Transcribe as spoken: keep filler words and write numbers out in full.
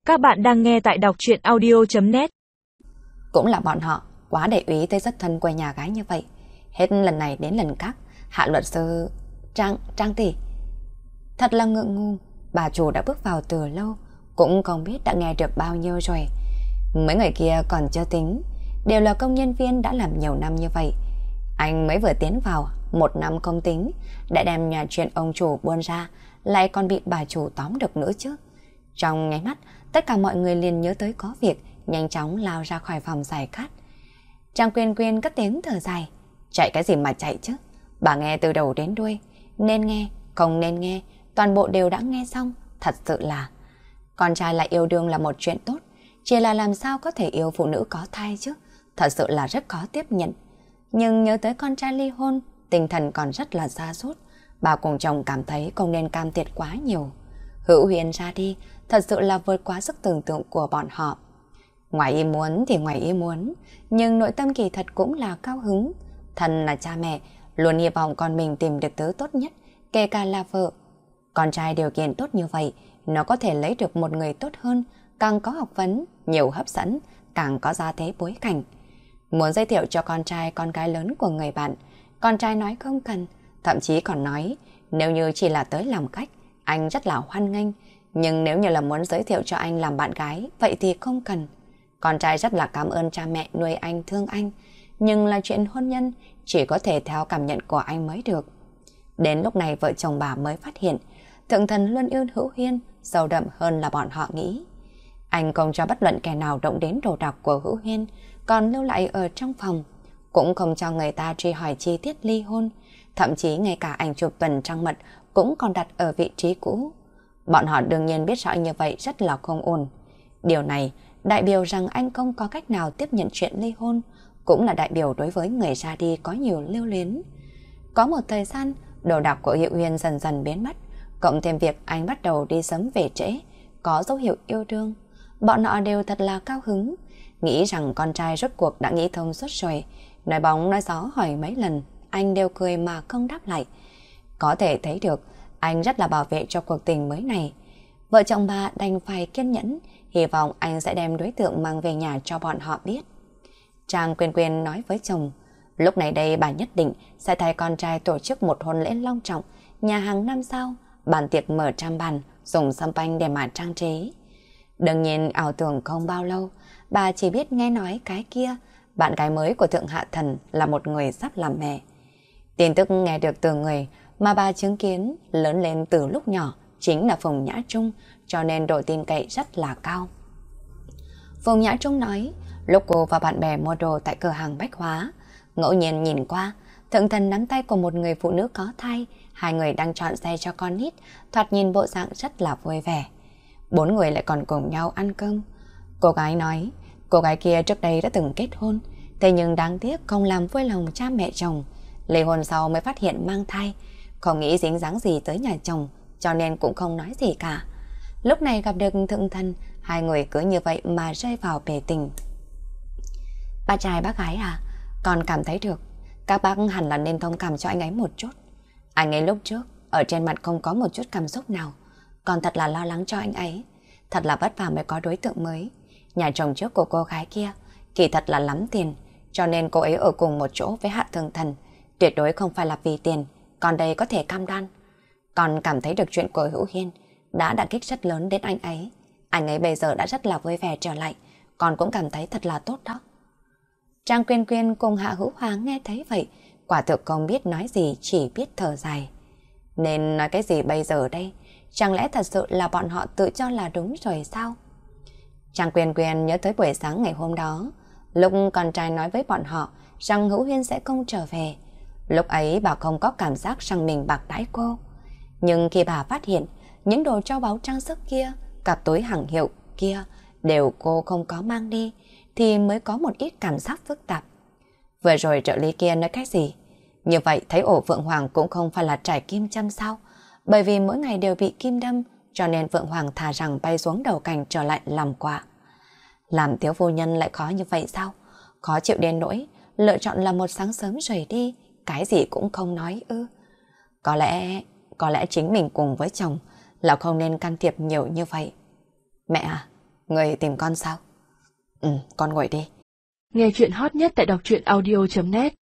Các bạn đang nghe tại đọc truyện audio chấm net. Cũng là bọn họ quá để ý tới rất thân quê nhà gái như vậy. Hết lần này đến lần khác, hạ luật sư Trang, Trang tỷ. Thật là ngượng ngùng, bà chủ đã bước vào từ lâu, cũng không biết đã nghe được bao nhiêu rồi. Mấy người kia còn chưa tính, đều là công nhân viên đã làm nhiều năm như vậy. Anh mới vừa tiến vào, một năm không tính, đã đem nhà chuyện ông chủ buôn ra, lại còn bị bà chủ tóm được nữa chứ. Trong nháy mắt, tất cả mọi người liền nhớ tới có việc, nhanh chóng lao ra khỏi phòng giải khát. Trang Quyên Quyên cất tiếng thở dài. Chạy cái gì mà chạy chứ? Bà nghe từ đầu đến đuôi, nên nghe, không nên nghe, toàn bộ đều đã nghe xong, thật sự là. Con trai lại yêu đương là một chuyện tốt, chỉ là làm sao có thể yêu phụ nữ có thai chứ, thật sự là rất khó tiếp nhận. Nhưng nhớ tới con trai ly hôn, tinh thần còn rất là sa sút, bà cùng chồng cảm thấy không nên cam thiệt quá nhiều. Hữu Huyền ra đi, thật sự là vượt quá sức tưởng tượng của bọn họ. Ngoài ý muốn thì ngoài ý muốn, nhưng nội tâm kỳ thật cũng là cao hứng. Thân là cha mẹ, luôn hy vọng con mình tìm được thứ tốt nhất, kể cả là vợ. Con trai điều kiện tốt như vậy, nó có thể lấy được một người tốt hơn, càng có học vấn, nhiều hấp dẫn, càng có gia thế bối cảnh. Muốn giới thiệu cho con trai con gái lớn của người bạn, con trai nói không cần, thậm chí còn nói nếu như chỉ là tới làm khách, anh rất là hoan nghênh, nhưng nếu như là muốn giới thiệu cho anh làm bạn gái, vậy thì không cần. Con trai rất là cảm ơn cha mẹ nuôi anh, thương anh, nhưng là chuyện hôn nhân chỉ có thể theo cảm nhận của anh mới được. Đến lúc này vợ chồng bà mới phát hiện, Thượng Thần luôn yêu Hữu Hiên sâu đậm hơn là bọn họ nghĩ. Anh không cho bất luận kẻ nào động đến đồ đạc của Hữu Hiên, còn lưu lại ở trong phòng, cũng không cho người ta truy hỏi chi tiết ly hôn, thậm chí ngay cả ảnh chụp tuần trăng mật cũng còn đặt ở vị trí cũ. Bọn họ đương nhiên biết rõ như vậy rất là không ổn. Điều này đại biểu rằng anh không có cách nào tiếp nhận chuyện ly hôn, cũng là đại biểu đối với người ra đi có nhiều lưu luyến. Có một thời gian, đồ đạc của Hữu Hiên dần dần biến mất, cộng thêm việc anh bắt đầu đi sớm về trễ, có dấu hiệu yêu đương. Bọn họ đều thật là cao hứng, nghĩ rằng con trai rốt cuộc đã nghĩ thông suốt rồi. Nói bóng nói gió hỏi mấy lần, anh đều cười mà không đáp lại. Có thể thấy được, anh rất là bảo vệ cho cuộc tình mới này. Vợ chồng bà đành phải kiên nhẫn, hy vọng anh sẽ đem đối tượng mang về nhà cho bọn họ biết. Trang Quyên Quyên nói với chồng, lúc này đây bà nhất định sẽ thay con trai tổ chức một hôn lễ long trọng, nhà hàng năm sao, bàn tiệc mở trăm bàn, dùng sâm panh để mà trang trí. Đương nhiên ảo tưởng không bao lâu, bà chỉ biết nghe nói cái kia, bạn gái mới của Thượng Hạ Thần là một người sắp làm mẹ. Tin tức nghe được từ người mà bà chứng kiến lớn lên từ lúc nhỏ chính là Phùng Nhã Trung, cho nên độ tin cậy rất là cao. Phùng Nhã Trung nói, lúc cô và bạn bè mua đồ tại cửa hàng bách hóa, ngẫu nhiên nhìn qua, Thượng Thần nắm tay của một người phụ nữ có thai, hai người đang chọn xe cho con nít, thoạt nhìn bộ dạng rất là vui vẻ. Bốn người lại còn cùng nhau ăn cơm. Cô gái nói, cô gái kia trước đây đã từng kết hôn, thế nhưng đáng tiếc không làm vui lòng cha mẹ chồng. Ly hôn sau mới phát hiện mang thai, không nghĩ dính dáng gì tới nhà chồng, cho nên cũng không nói gì cả. Lúc này gặp được Thượng Thần, hai người cứ như vậy mà rơi vào bể tình. Bác trai bác gái à, con cảm thấy được, các bác hẳn là nên thông cảm cho anh ấy một chút. Anh ấy lúc trước, ở trên mặt không có một chút cảm xúc nào, con thật là lo lắng cho anh ấy. Thật là vất vả mới có đối tượng mới. Nhà chồng trước của cô gái kia kỳ thật là lắm tiền, cho nên cô ấy ở cùng một chỗ với Hạ Thượng Thần, tuyệt đối không phải là vì tiền, còn đây có thể cam đoan. Con cảm thấy được chuyện của Hữu Hiên đã đả kích rất lớn đến anh ấy. Anh ấy bây giờ đã rất là vui vẻ trở lại, con cũng cảm thấy thật là tốt đó. Trang Quyên Quyên cùng Hạ Hữu Hòa nghe thấy vậy, quả thực không biết nói gì, chỉ biết thở dài. Nên nói cái gì bây giờ đây? Chẳng lẽ thật sự là bọn họ tự cho là đúng rồi sao? Trang Quyên Quyên nhớ tới buổi sáng ngày hôm đó, lúc con trai nói với bọn họ rằng Hữu Hiên sẽ không trở về. Lúc ấy bà không có cảm giác rằng mình bạc đãi cô. Nhưng khi bà phát hiện những đồ châu báu trang sức kia, cặp túi hàng hiệu kia đều cô không có mang đi, thì mới có một ít cảm giác phức tạp. Vừa rồi trợ lý kia nói cái gì? Như vậy thấy ổ Phượng Hoàng cũng không phải là trải kim châm sao? Bởi vì mỗi ngày đều bị kim đâm, cho nên Phượng Hoàng thà rằng bay xuống đầu cành trở lại làm quà. Làm thiếu phu nhân lại khó như vậy sao? Khó chịu đến nỗi, lựa chọn là một sáng sớm rời đi, cái gì cũng không nói ư. Có lẽ, có lẽ chính mình cùng với chồng là không nên can thiệp nhiều như vậy. Mẹ à, Người tìm con sao? Ừ, con ngồi đi. Nghe chuyện hot nhất tại đọc truyện audio chấm net.